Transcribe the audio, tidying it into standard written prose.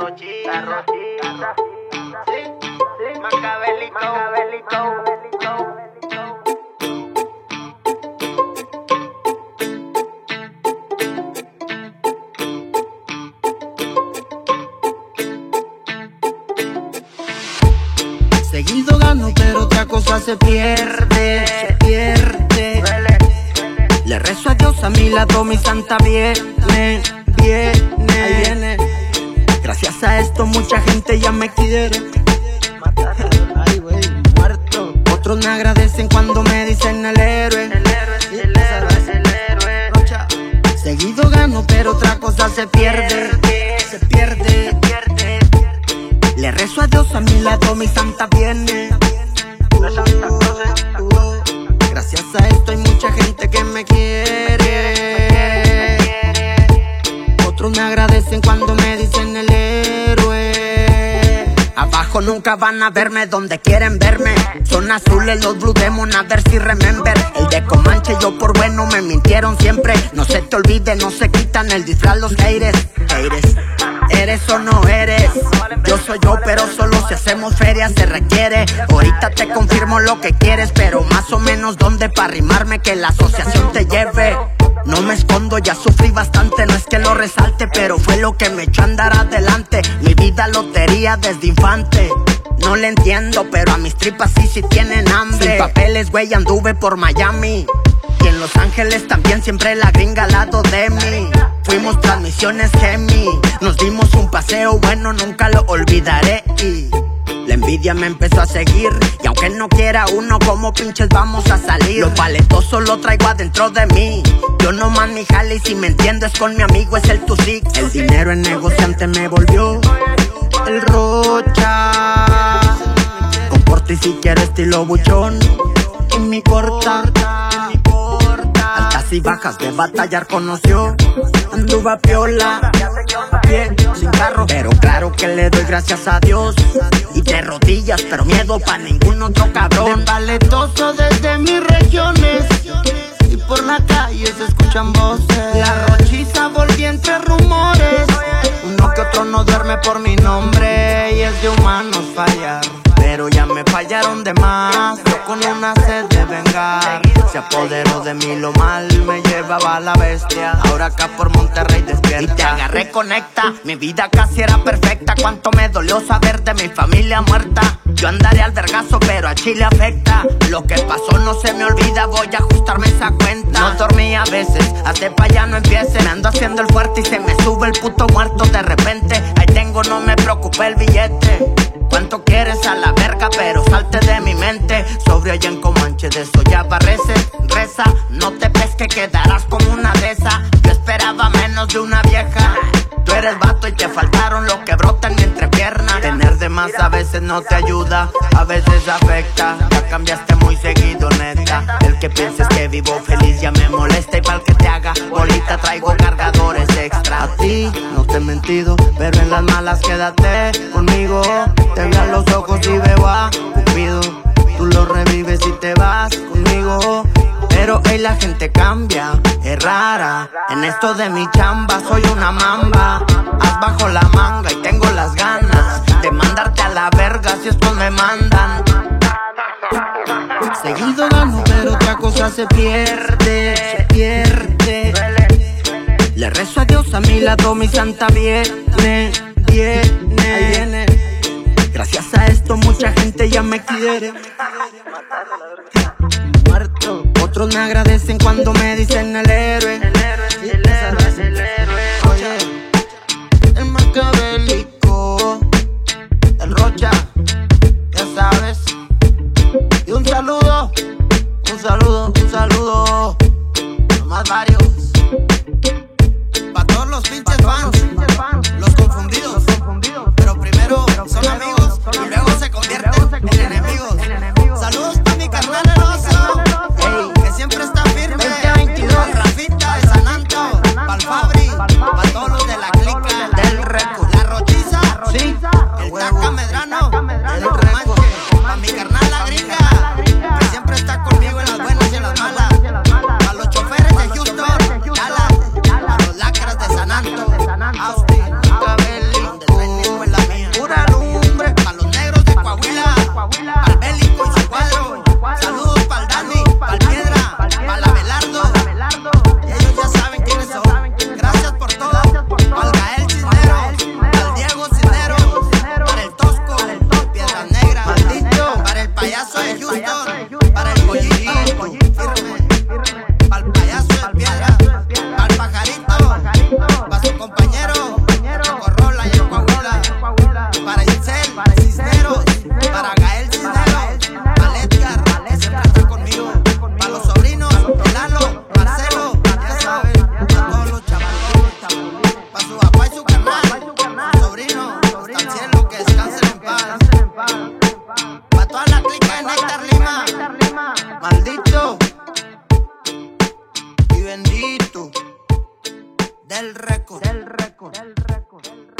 Rochita. Sí, Macabélico. Seguido gano, pero otra cosa se pierde. Le rezo a Dios, a mi lado mi santa viene. Ahí viene. Gracias a esto mucha gente ya me quiere. Ay, güey, muerto. Otros me agradecen cuando me dicen el héroe. Seguido gano, pero otra cosa se pierde. Le rezo a Dios, a mi lado mi santa viene. Gracias a esto hay mucha gente que me quiere. Otros me agradecen cuando me dicen el héroe. Abajo nunca van a verme, donde quieren verme. Son azules los Blue Demon, a ver si remember. El de Comanche, yo por bueno me mintieron siempre. No se te olvide, no se quitan el disfraz los haters. ¿Eres o no eres? Yo soy yo, pero solo si hacemos feria se requiere. Ahorita te confirmo lo que quieres, pero más o menos dónde pa' rimarme que la asociación te lleve. No me escondo, ya sufrí bastante, no es que lo resalte, pero fue lo que me echó a andar adelante. Mi vida lotería desde infante. No le entiendo, pero a mis tripas sí tienen hambre. Sin papeles, güey, anduve por Miami. Y en Los Ángeles también, siempre la gringa al lado de mí. Fuimos transmisiones Gemi, nos dimos un paseo bueno, nunca lo olvidaré. Y la envidia me empezó a seguir, y aunque no quiera uno, como pinches vamos a salir. Lo paletoso lo traigo adentro de mí. Yo nomás mi jale, y si me entiendes con mi amigo es el Tusi. El dinero en negociante me volvió el Rocha. Con porte y si quiero estilo buchón, y mi corta. Altas y bajas de batallar conoció. Anduva piola, bien, sin carro, pero claro que le doy gracias a Dios. Y de rodillas, pero miedo pa' ningún otro cabrón. De paletoso desde mis regiones, y por la calle se escuchan voces. La Rochita volví entre rumores. Uno que otro no duerme por mi nombre, y es de humanos fallar, pero ya me fallaron de más. Yo con una sed de vengar, se apoderó de mí lo mal, me llevaba a la bestia. Ahora acá por Monterrey despierta. Y te agarré, conecta, mi vida casi era perfecta. Cuánto me dolió saber de mi familia muerta. Yo andaré al vergazo, pero a Chile afecta. Lo que pasó no se me olvida, voy a ajustarme esa cuenta. No dormí a veces, hasta pa' allá no empiece. Me ando haciendo el fuerte y se me sube el puto muerto de repente. Ahí tengo, no me preocupa el billete. ¿Cuánto quieres a la verga? Pero salte de mi mente. Sobrio allá en Comanche, de eso ya parece. Reza, no te pesque, quedarás como una de esas. Yo esperaba menos de una vieja. Tú eres vato y te faltaron lo que brota en mi entrepierna. Tener de más a veces no te ayuda, a veces afecta. Ya cambiaste muy seguido, neta. El que pienses que vivo feliz ya me molesta. Y pa'l que te haga bolita traigo cargadores extra. A ti no te he mentido, pero en las malas quédate conmigo. Te veo a los ojos y veo a Cupido. Tú lo revives y te vas conmigo. Pero hey, la gente cambia, es rara. En esto de mi chamba soy una mamba. Haz bajo la manga y tengo las ganas de mandarte a la verga si estos me mandan. Seguido gano, pero otra cosa se pierde. Le rezo a Dios, a mi lado mi santa viene. Ahí viene. Gracias a esto mucha gente ya me quiere. Muerto. Otros me agradecen cuando me dicen el héroe. Oye, el Macabélico, el Rocha, ya sabes. Y un saludo, nomás varios. Pa' todos los pinches fans, los confundidos, pero primero son amigos y luego se convierten en enemigos. Saludos pa' mi carnal el oso, que siempre está firme. 2022, Rafita de San Anto, pa'l Fabri, pa' todos los de la clica del Reco. La Rochiza, Sí, el Taca Medrano, el Comanche, pa' mi carnal la gringa, que siempre está conmigo en las buenas y en las malas. Pa' los choferes de Houston, Dallas, pa' los lacras de San Anto, Austin, Macabélico. Del récord.